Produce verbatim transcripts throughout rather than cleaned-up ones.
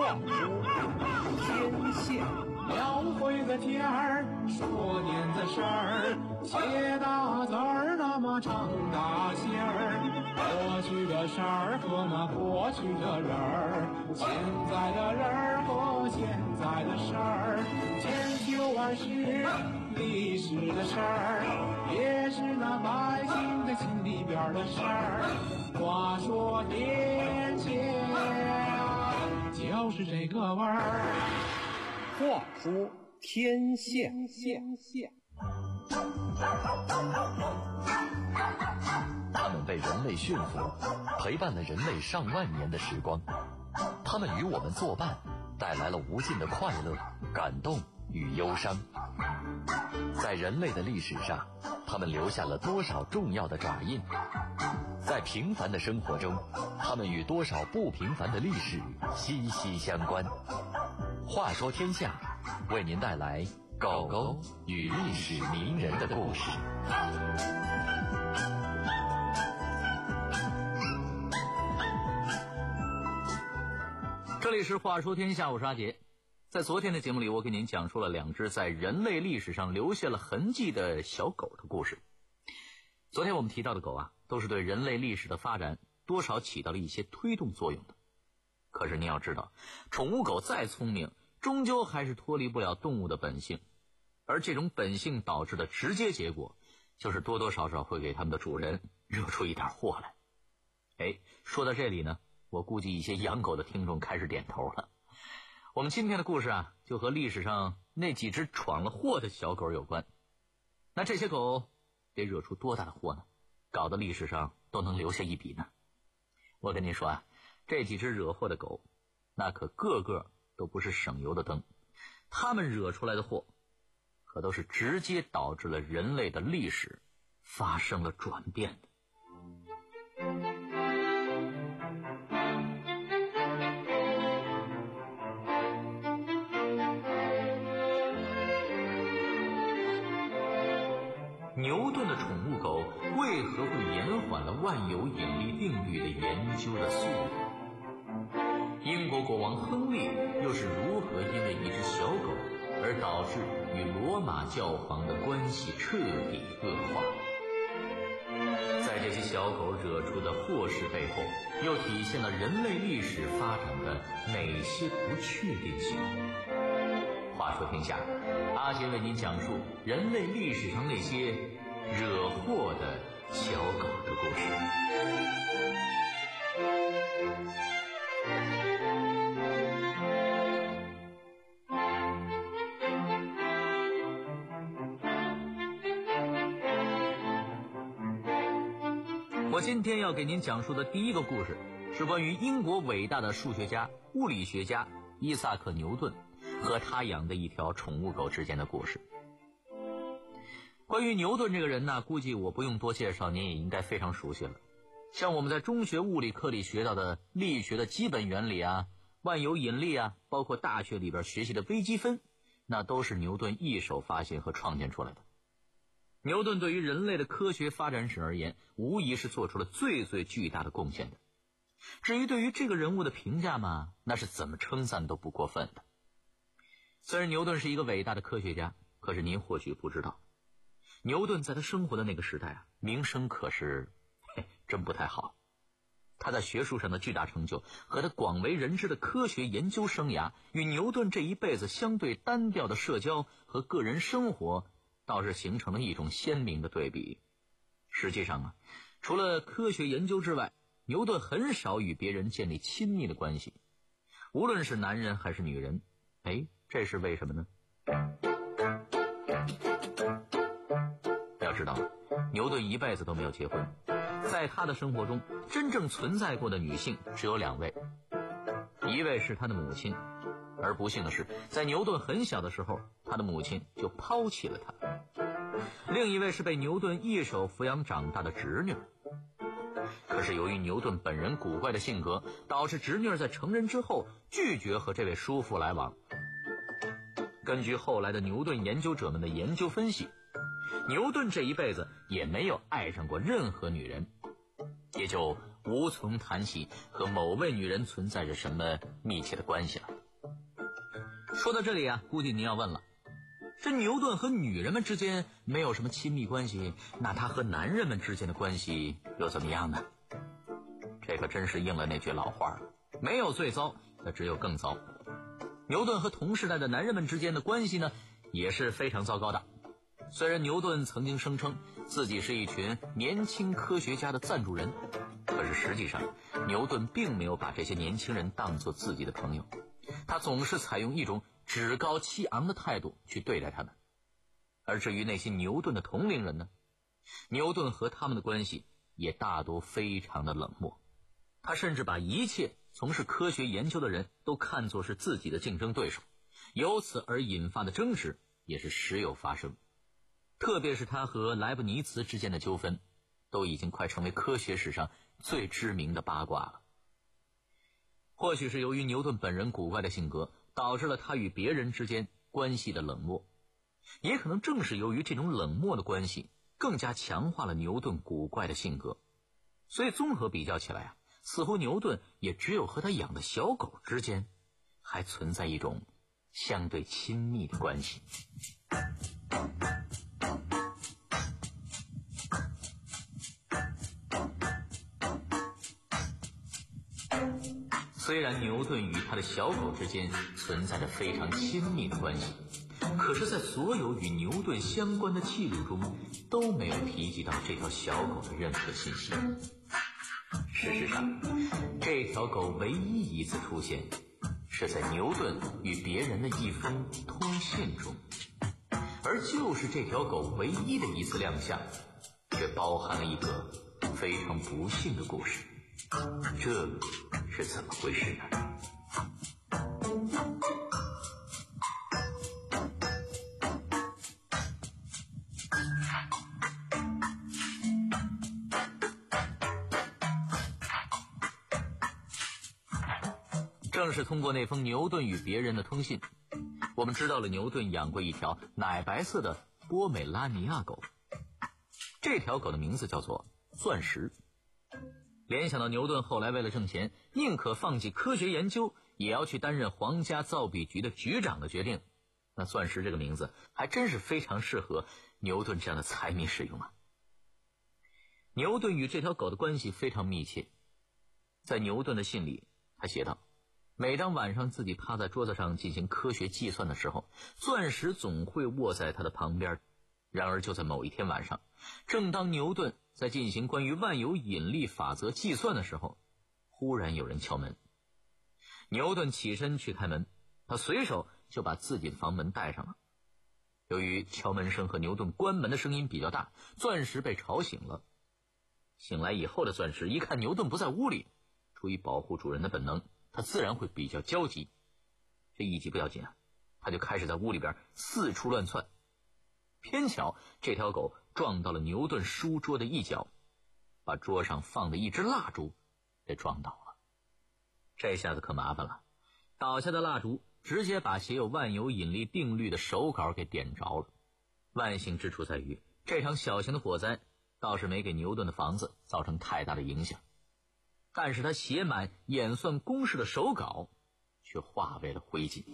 说天下。 描绘个天儿，说年的事儿，写大字儿，那么唱大戏儿。过去的事儿和那过去的人儿，现在的人儿和现在的事儿，千秋万世历史的事儿，也是那百姓的心里边的事儿。话说天下，就是这个味儿。 话说天下， 他们被人类驯服，陪伴了人类上万年的时光。他们与我们作伴，带来了无尽的快乐、感动与忧伤。在人类的历史上，他们留下了多少重要的爪印？在平凡的生活中，他们与多少不平凡的历史息息相关。话说天下，为您带来狗狗与历史名人的故事。 这里是话说天下，我是阿杰。在昨天的节目里，我给您讲述了两只在人类历史上留下了痕迹的小狗的故事。昨天我们提到的狗啊，都是对人类历史的发展多少起到了一些推动作用的。可是你要知道，宠物狗再聪明，终究还是脱离不了动物的本性，而这种本性导致的直接结果，就是多多少少会给他们的主人惹出一点祸来。哎，说到这里呢，我估计一些养狗的听众开始点头了。我们今天的故事啊，就和历史上那几只闯了祸的小狗有关。那这些狗得惹出多大的祸呢？搞得历史上都能留下一笔呢？我跟您说啊，这几只惹祸的狗，那可个个都不是省油的灯，他们惹出来的祸，可都是直接导致了人类的历史发生了转变的。牛顿的宠物狗为何会延缓了万有引力定律的研究的速度？英国国王亨利又是如何因为一只小狗而导致与罗马教皇的关系彻底恶化？在这些小狗惹出的祸事背后，又体现了人类历史发展的哪些不确定性？话说天下，阿杰为您讲述人类历史上那些惹祸的小狗的故事。我今天要给您讲述的第一个故事，是关于英国伟大的数学家、物理学家伊萨克·牛顿和他养的一条宠物狗之间的故事。关于牛顿这个人呢，估计我不用多介绍，您也应该非常熟悉了。像我们在中学物理课里学到的力学的基本原理啊，万有引力啊，包括大学里边学习的微积分，那都是牛顿一手发现和创建出来的。牛顿对于人类的科学发展史而言，无疑是做出了最最巨大的贡献的。至于对于这个人物的评价嘛，那是怎么称赞都不过分的。虽然牛顿是一个伟大的科学家，可是您或许不知道，牛顿在他生活的那个时代啊，名声可是嘿真不太好。他在学术上的巨大成就和他广为人知的科学研究生涯，与牛顿这一辈子相对单调的社交和个人生活，倒是形成了一种鲜明的对比。实际上啊，除了科学研究之外，牛顿很少与别人建立亲密的关系，无论是男人还是女人。哎，这是为什么呢？要知道，牛顿一辈子都没有结婚，在他的生活中，真正存在过的女性只有两位，一位是他的母亲，而不幸的是，在牛顿很小的时候，他的母亲就抛弃了他；另一位是被牛顿一手抚养长大的侄女。可是由于牛顿本人古怪的性格，导致侄女在成人之后拒绝和这位叔父来往。根据后来的牛顿研究者们的研究分析，牛顿这一辈子也没有爱上过任何女人，也就无从谈起和某位女人存在着什么密切的关系了。 说到这里啊，估计您要问了，这牛顿和女人们之间没有什么亲密关系，那他和男人们之间的关系又怎么样呢？这可真是应了那句老话，没有最糟，那只有更糟。牛顿和同时代的男人们之间的关系呢，也是非常糟糕的。虽然牛顿曾经声称自己是一群年轻科学家的赞助人，可是实际上牛顿并没有把这些年轻人当作自己的朋友，他总是采用一种趾高气昂的态度去对待他们。而至于那些牛顿的同龄人呢，牛顿和他们的关系也大多非常的冷漠，他甚至把一切从事科学研究的人都看作是自己的竞争对手，由此而引发的争执也是时有发生。特别是他和莱布尼茨之间的纠纷，都已经快成为科学史上最知名的八卦了。或许是由于牛顿本人古怪的性格，导致了他与别人之间关系的冷漠，也可能正是由于这种冷漠的关系，更加强化了牛顿古怪的性格。所以综合比较起来啊，似乎牛顿也只有和他养的小狗之间还存在一种相对亲密的关系。虽然牛顿与他的小狗之间存在着非常亲密的关系，可是在所有与牛顿相关的记录中都没有提及到这条小狗的任何信息。事实上，这条狗唯一一次出现是在牛顿与别人的一封通信中，而就是这条狗唯一的一次亮相，却包含了一个非常不幸的故事。这是怎么回事呢？正是通过那封牛顿与别人的通信，我们知道了牛顿养过一条奶白色的波美拉尼亚狗。这条狗的名字叫做钻石。联想到牛顿后来为了挣钱，宁可放弃科学研究，也要去担任皇家造币局的局长的决定，那钻石这个名字还真是非常适合牛顿这样的财迷使用啊。牛顿与这条狗的关系非常密切，在牛顿的信里，他写道，每当晚上自己趴在桌子上进行科学计算的时候，钻石总会卧在他的旁边。然而就在某一天晚上，正当牛顿在进行关于万有引力法则计算的时候，忽然有人敲门。牛顿起身去开门，他随手就把自己的房门带上了。由于敲门声和牛顿关门的声音比较大，钻石被吵醒了。醒来以后的钻石一看牛顿不在屋里，出于保护主人的本能，他自然会比较焦急。这一急不要紧啊，他就开始在屋里边四处乱窜。偏巧这条狗撞到了牛顿书桌的一角，把桌上放的一支蜡烛给撞倒了。这下子可麻烦了，倒下的蜡烛直接把写有万有引力定律的手稿给点着了。万幸之处在于，这场小型的火灾倒是没给牛顿的房子造成太大的影响，但是他写满演算公式的手稿却化为了灰烬。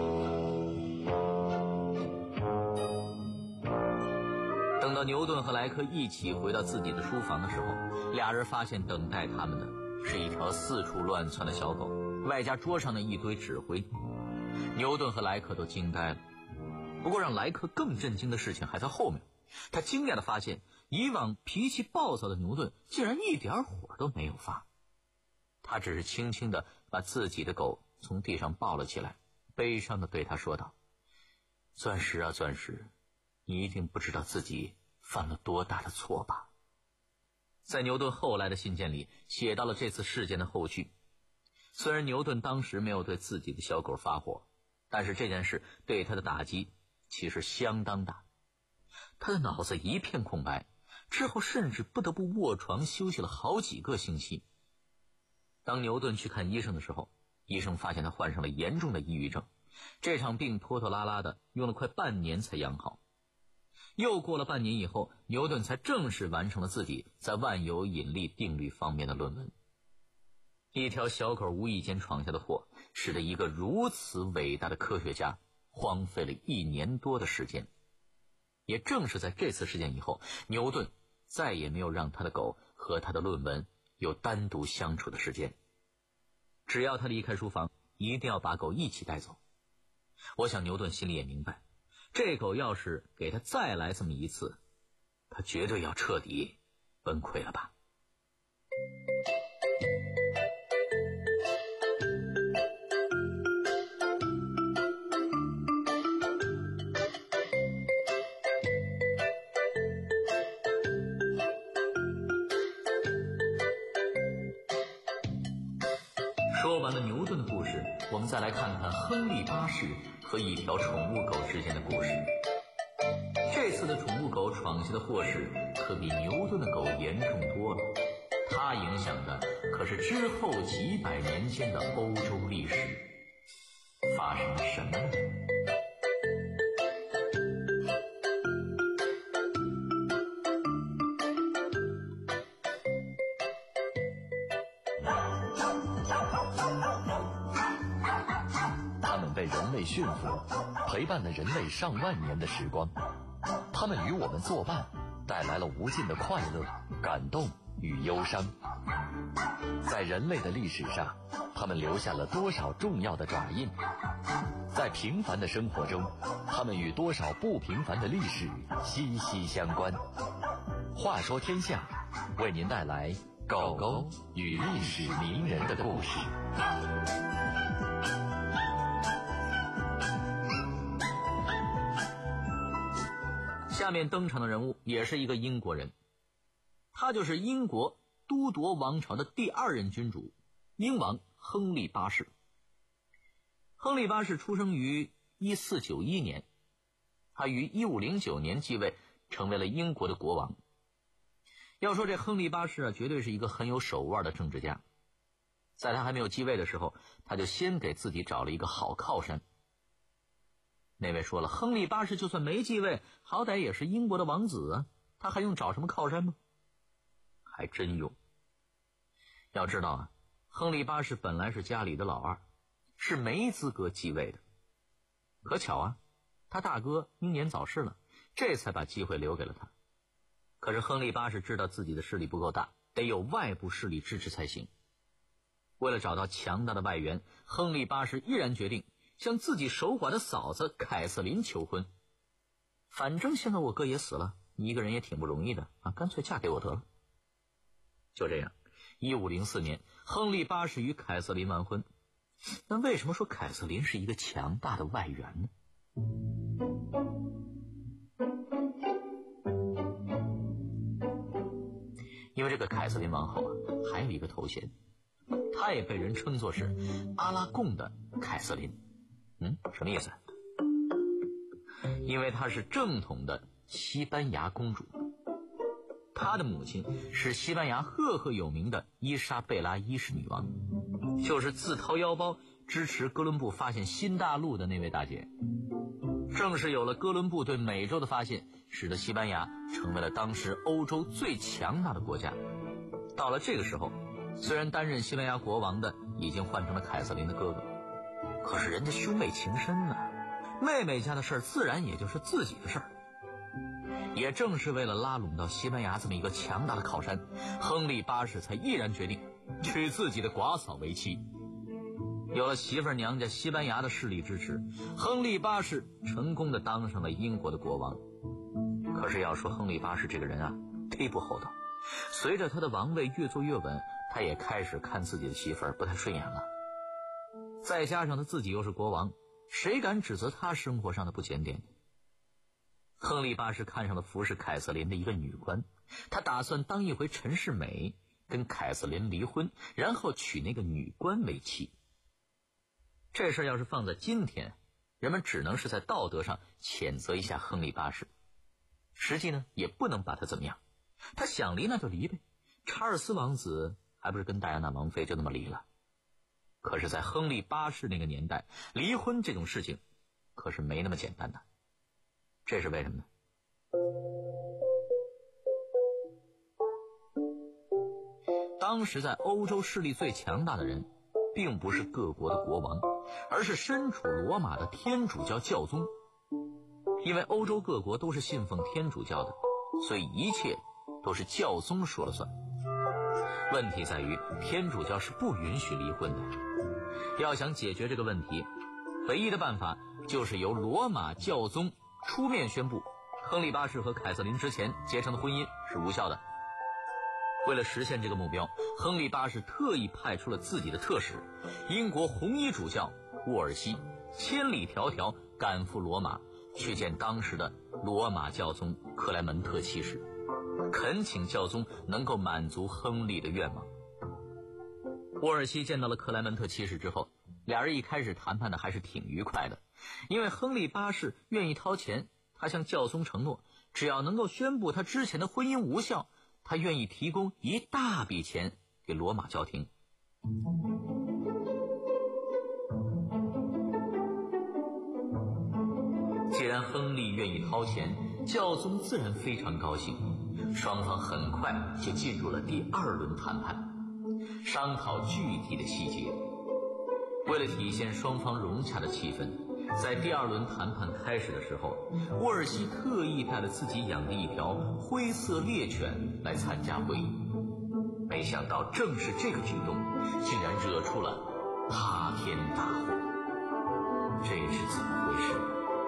等到牛顿和莱克一起回到自己的书房的时候，俩人发现等待他们的是一条四处乱窜的小狗，外加桌上的一堆纸灰。牛顿和莱克都惊呆了。不过让莱克更震惊的事情还在后面，他惊讶地发现，以往脾气暴躁的牛顿竟然一点火都没有发。他只是轻轻地把自己的狗从地上抱了起来，悲伤地对他说道，钻石啊钻石，你一定不知道自己犯了多大的错吧。在牛顿后来的信件里写到了这次事件的后续。虽然牛顿当时没有对自己的小狗发火，但是这件事对他的打击其实相当大。他的脑子一片空白，之后甚至不得不卧床休息了好几个星期。当牛顿去看医生的时候，医生发现他患上了严重的抑郁症，这场病拖拖拉拉的用了快半年才养好。又过了半年以后，牛顿才正式完成了自己在万有引力定律方面的论文。一条小狗无意间闯下的祸， 使得一个如此伟大的科学家荒废了一年多的时间。也正是在这次事件以后，牛顿再也没有让他的狗和他的论文有单独相处的时间。只要他离开书房，一定要把狗一起带走。我想牛顿心里也明白，这狗要是给他再来这么一次，他绝对要彻底崩溃了吧。说完了牛顿的故事，我们再来看看亨利八世和一条宠物狗之间的故事。这次的宠物狗闯下的祸事可比牛顿的狗严重多了，它影响的可是之后几百年间的欧洲历史。发生了什么呢？ 被人类驯服，陪伴了人类上万年的时光。他们与我们作伴，带来了无尽的快乐、感动与忧伤。在人类的历史上，他们留下了多少重要的爪印？在平凡的生活中，他们与多少不平凡的历史息息相关。话说天下，为您带来狗狗与历史名人的故事。 下面登场的人物也是一个英国人，他就是英国都铎王朝的第二任君主，英王亨利八世。亨利八世出生于一四九一年，他于一五零九年继位，成为了英国的国王。要说这亨利八世啊，绝对是一个很有手腕的政治家。在他还没有继位的时候，他就先给自己找了一个好靠山。那位说了，亨利八世就算没继位，好歹也是英国的王子啊，他还用找什么靠山吗？还真用。要知道啊，亨利八世本来是家里的老二，是没资格继位的。可巧啊，他大哥英年早逝了，这才把机会留给了他。可是亨利八世知道自己的势力不够大，得有外部势力支持才行。为了找到强大的外援，亨利八世毅然决定向自己守寡的嫂子凯瑟琳求婚。反正现在我哥也死了，你一个人也挺不容易的啊，干脆嫁给我得了。就这样，一五零四年，亨利八世与凯瑟琳完婚。那为什么说凯瑟琳是一个强大的外援呢？因为这个凯瑟琳王后啊，还有一个头衔，她也被人称作是阿拉贡的凯瑟琳。嗯，什么意思？因为她是正统的西班牙公主，她的母亲是西班牙赫赫有名的伊莎贝拉一世女王，就是自掏腰包支持哥伦布发现新大陆的那位大姐。正是有了哥伦布对美洲的发现，使得西班牙成为了当时欧洲最强大的国家。到了这个时候，虽然担任西班牙国王的已经换成了凯瑟琳的哥哥，可是人家兄妹情深啊，妹妹家的事儿自然也就是自己的事儿。也正是为了拉拢到西班牙这么一个强大的靠山，亨利八世才毅然决定娶自己的寡嫂为妻。有了媳妇娘家西班牙的势力支持，亨利八世成功的当上了英国的国王。可是要说亨利八世这个人啊，忒不厚道。随着他的王位越坐越稳，他也开始看自己的媳妇儿不太顺眼了。再加上他自己又是国王，谁敢指责他生活上的不检点？亨利八世看上了服侍凯瑟琳的一个女官，他打算当一回陈世美，跟凯瑟琳离婚，然后娶那个女官为妻。这事要是放在今天，人们只能是在道德上谴责一下亨利八世，实际呢也不能把他怎么样。他想离那就离呗，查尔斯王子还不是跟戴安娜王妃就那么离了。可是在亨利八世那个年代，离婚这种事情可是没那么简单的。这是为什么呢？当时在欧洲势力最强大的人并不是各国的国王，而是身处罗马的天主教教宗。因为欧洲各国都是信奉天主教的，所以一切都是教宗说了算。问题在于天主教是不允许离婚的。要想解决这个问题，唯一的办法就是由罗马教宗出面宣布亨利八世和凯瑟琳之前结成的婚姻是无效的。为了实现这个目标，亨利八世特意派出了自己的特使，英国红衣主教沃尔西，千里迢迢赶赴罗马，去见当时的罗马教宗克莱门特七世，恳请教宗能够满足亨利的愿望。沃尔西见到了克莱门特七世之后，俩人一开始谈判的还是挺愉快的，因为亨利八世愿意掏钱，他向教宗承诺，只要能够宣布他之前的婚姻无效，他愿意提供一大笔钱给罗马教廷。既然亨利愿意掏钱，教宗自然非常高兴，双方很快就进入了第二轮谈判，商讨具体的细节。为了体现双方融洽的气氛，在第二轮谈判开始的时候，沃尔西特意带了自己养的一条灰色猎犬来参加会议。没想到正是这个举动，竟然惹出了塌天大祸。这是怎么回事？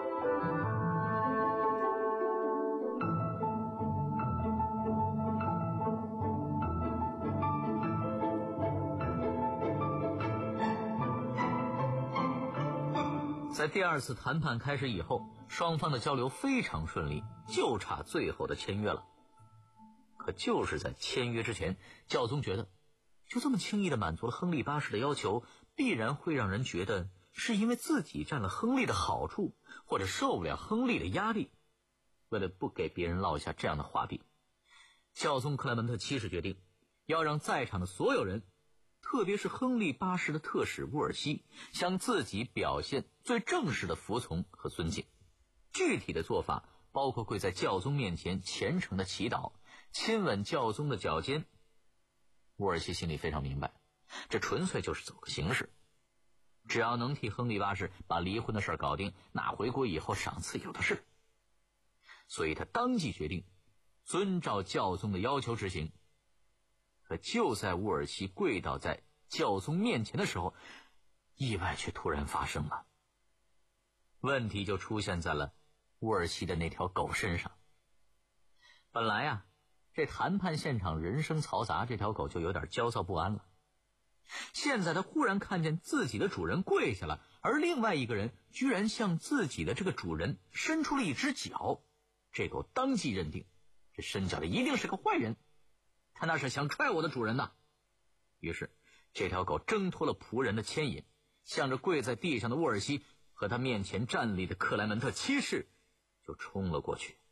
在第二次谈判开始以后，双方的交流非常顺利，就差最后的签约了。可就是在签约之前，教宗觉得就这么轻易地满足了亨利八世的要求，必然会让人觉得是因为自己占了亨利的好处，或者受不了亨利的压力。为了不给别人落下这样的话柄，教宗克莱门特七世决定要让在场的所有人，特别是亨利八世的特使沃尔西，向自己表现最正式的服从和尊敬。具体的做法包括跪在教宗面前虔诚的祈祷，亲吻教宗的脚尖。沃尔西心里非常明白，这纯粹就是走个形式，只要能替亨利八世把离婚的事搞定，那回国以后赏赐有的是。所以他当即决定遵照教宗的要求执行。可就在沃尔西跪倒在教宗面前的时候，意外却突然发生了。问题就出现在了沃尔西的那条狗身上。本来啊，这谈判现场人声嘈杂，这条狗就有点焦躁不安了。现在他忽然看见自己的主人跪下了，而另外一个人居然向自己的这个主人伸出了一只脚，这狗当即认定这伸脚的一定是个坏人，他那是想踹我的主人呐。于是这条狗挣脱了仆人的牵引，向着跪在地上的沃尔西和他面前站立的克莱门特七世就冲了过去。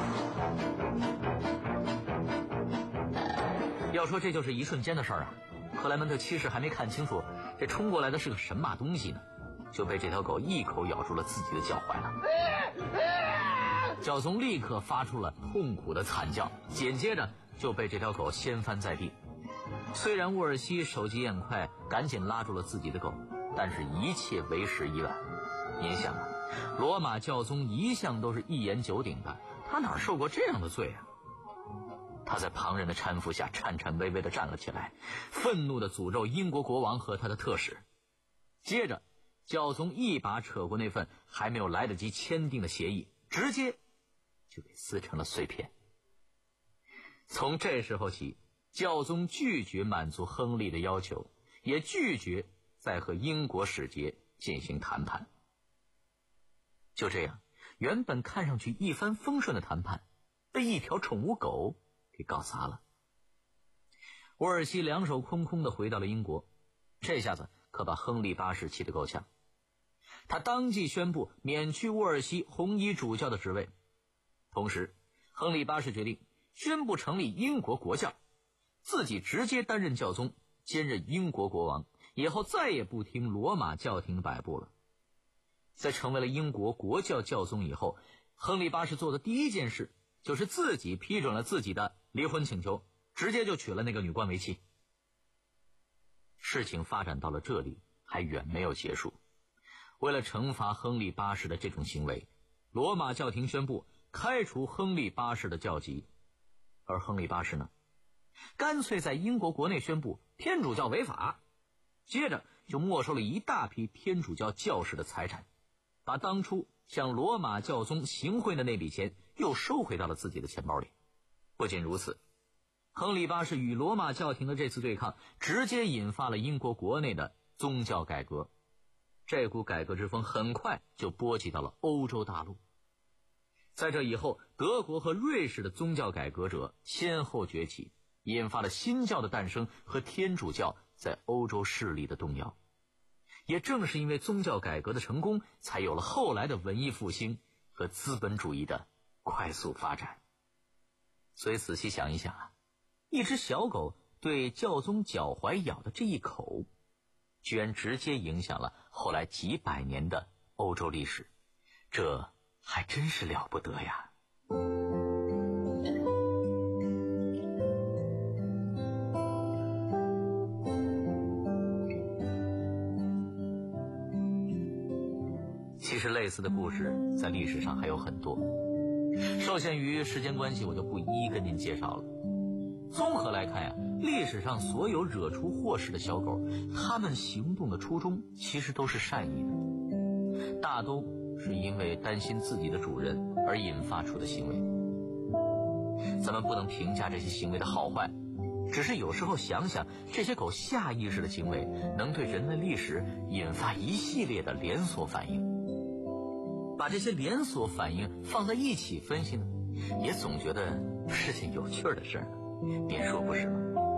要说这就是一瞬间的事儿啊，克莱门特七世还没看清楚这冲过来的是个神马东西呢，就被这条狗一口咬住了自己的脚踝了。教宗立刻发出了痛苦的惨叫，紧接着就被这条狗掀翻在地。虽然沃尔西手疾眼快，赶紧拉住了自己的狗，但是一切为时已晚。您想啊，罗马教宗一向都是一言九鼎的，他哪受过这样的罪啊？他在旁人的搀扶下颤颤巍巍地站了起来，愤怒地诅咒英国国王和他的特使。接着教宗一把扯过那份还没有来得及签订的协议，直接就给撕成了碎片。从这时候起，教宗拒绝满足亨利的要求，也拒绝再和英国使节进行谈判。就这样，原本看上去一帆风顺的谈判被一条宠物狗给搞砸了。沃尔西两手空空地回到了英国，这下子可把亨利八世气得够呛。他当即宣布免去沃尔西红衣主教的职位，同时亨利八世决定宣布成立英国国教，自己直接担任教宗，兼任英国国王，以后再也不听罗马教廷的摆布了。在成为了英国国教教宗以后，亨利八世做的第一件事就是自己批准了自己的离婚请求，直接就娶了那个女官为妻。 事情发展到了这里还远没有结束。为了惩罚亨利八世的这种行为，罗马教廷宣布开除亨利八世的教籍。而亨利八世呢，干脆在英国国内宣布天主教违法，接着就没收了一大批天主教教士的财产，把当初向罗马教宗行贿的那笔钱又收回到了自己的钱包里。不仅如此，亨利八世与罗马教廷的这次对抗直接引发了英国国内的宗教改革，这股改革之风很快就波及到了欧洲大陆。在这以后，德国和瑞士的宗教改革者先后崛起，引发了新教的诞生和天主教在欧洲势力的动摇。也正是因为宗教改革的成功，才有了后来的文艺复兴和资本主义的快速发展。所以仔细想一想啊，一只小狗对教宗脚踝咬的这一口，居然直接影响了后来几百年的欧洲历史，这还真是了不得呀。其实类似的故事在历史上还有很多，受限于时间关系，我就不一一跟您介绍了。综合来看呀，历史上所有惹出祸事的小狗，它们行动的初衷其实都是善意的，大都是因为担心自己的主人而引发出的行为。咱们不能评价这些行为的好坏，只是有时候想想，这些狗下意识的行为能对人类历史引发一系列的连锁反应。把这些连锁反应放在一起分析呢，也总觉得是件有趣的事儿，您说不是吗？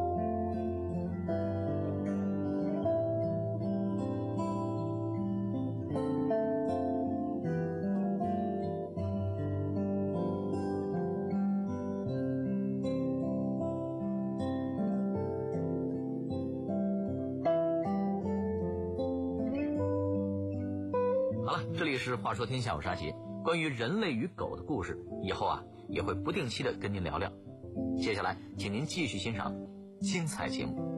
这里是话说天下，我是阿杰。关于人类与狗的故事，以后啊也会不定期的跟您聊聊。接下来请您继续欣赏精彩节目。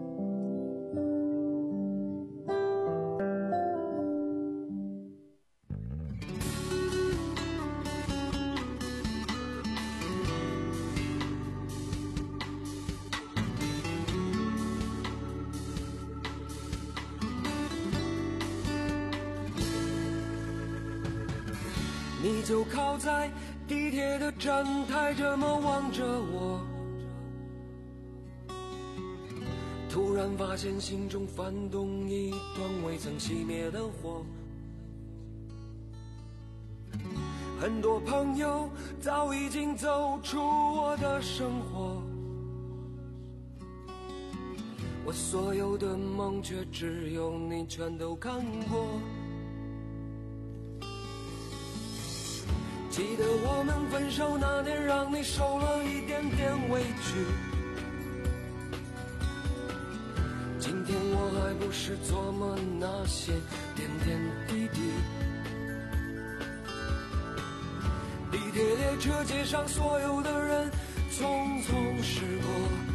你就靠在地铁的站台，这么望着我，突然发现心中翻动一团未曾熄灭的火。很多朋友早已经走出我的生活，我所有的梦却只有你全都看过。记得我们分手那年，让你受了一点点委屈，今天我还不是琢磨那些点点滴滴。地铁列车街上所有的人匆匆驶过，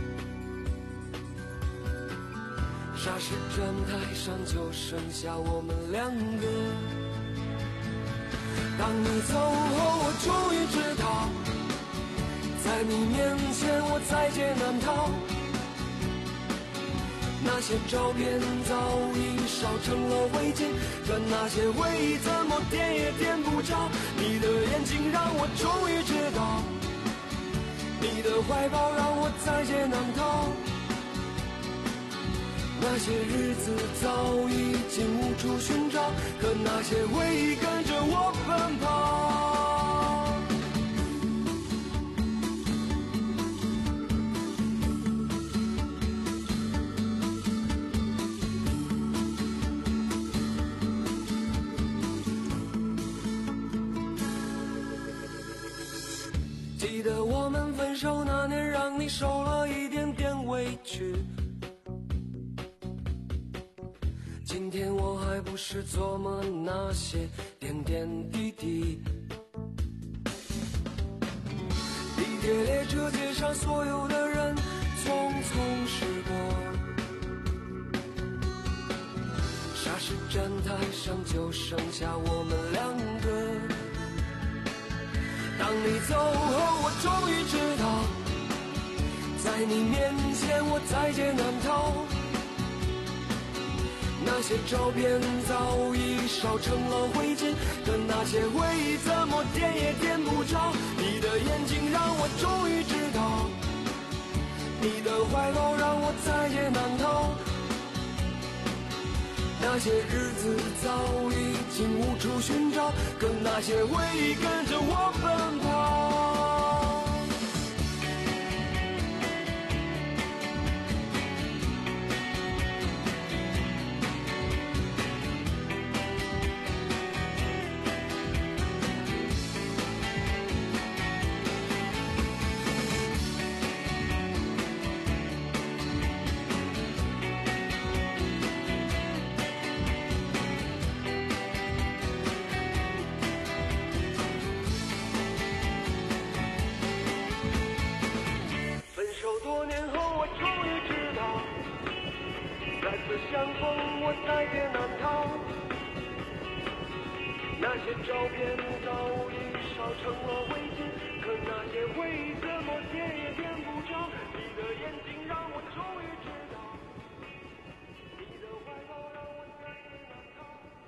霎时站台上就剩下我们两个。当你走后，我终于知道，在你面前我在劫难逃。那些照片早已烧成了灰烬，可那些回忆怎么点也点不着。你的眼睛让我终于知道，你的怀抱让我在劫难逃。那些日子早已经无处寻找，可那些回忆跟着我奔跑。记得我们分手那年，让你受了一点点委屈，今天我还不是琢磨那些点点滴滴。地铁列车街上所有的人匆匆驶过， 时站台上就剩下我们两个。当你走后，我终于知道，在你面前我在劫难逃。那些照片早已烧成了灰烬，可那些回忆怎么点也点不着。你的眼睛让我终于知道，你的怀抱让我在劫难逃。那些日子早已经无处寻找，可那些回忆跟着我奔跑。相逢，我在劫难逃。那些照片早已烧成了灰烬，可那些回忆怎么点也点不着。你的眼睛让我终于知道，你的怀抱让我在劫难逃。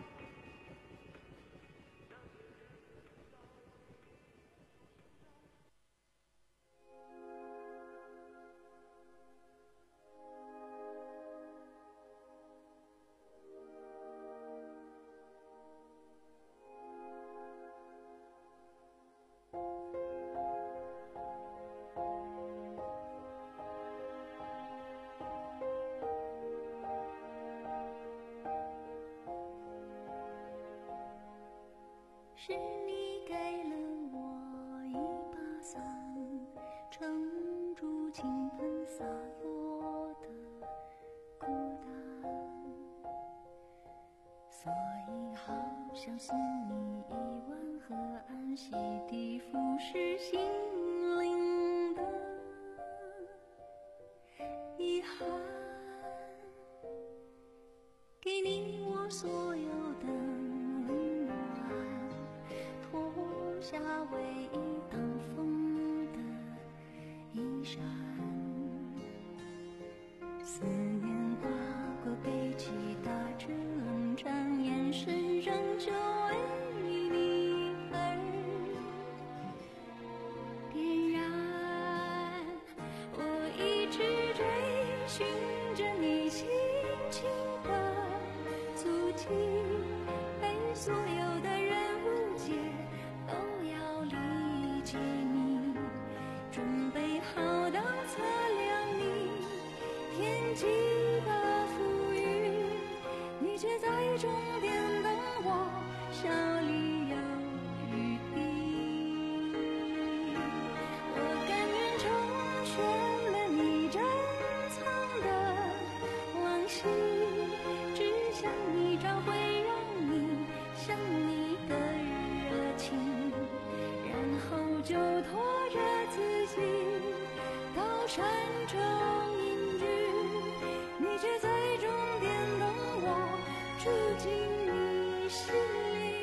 是你给了我一把伞，撑住倾盆洒落的孤单，所以好像送你一碗河岸洗涤腐蚀心灵的遗憾，给你我所有的夏威夷挡风的衣衫，思念划过背脊，打着冷战，眼神仍旧为你而点燃。我一直追寻着你轻轻的足迹，被所有的人误解，都要理解你，准备好到测量你天际的浮云，你却在终点等我，笑里有余地。我甘愿成全了你珍藏的往昔，只想你找回让你想你的热情，然后就拖着自己到山中隐居，你却在终点等我，住进你心里。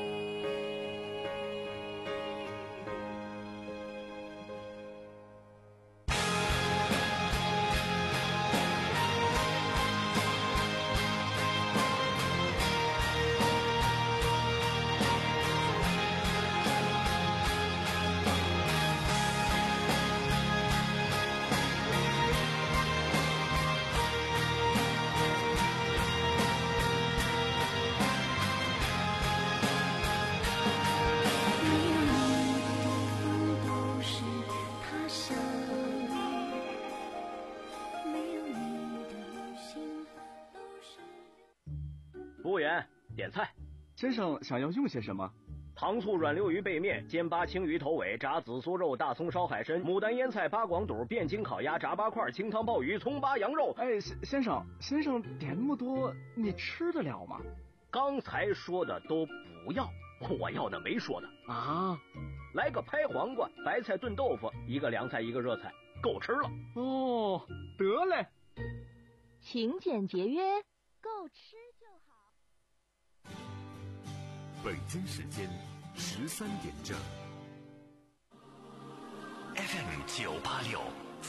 服务员，点菜。 先生想要用些什么？ 糖醋软溜鱼背面、煎八青鱼头尾、炸紫苏肉、大葱烧海参、牡丹腌菜、八广肚、汴京烤鸭、炸八块、清汤鲍鱼、葱八羊肉。 哎，先先生，先生点那么多，你吃得了吗？ 刚才说的都不要，我要的没说的啊。 来个拍黄瓜、白菜炖豆腐，一个凉菜，一个热菜，够吃了。 哦，得嘞。 勤俭节约，够吃就好。 北京时间十三点正。 F M 九八六。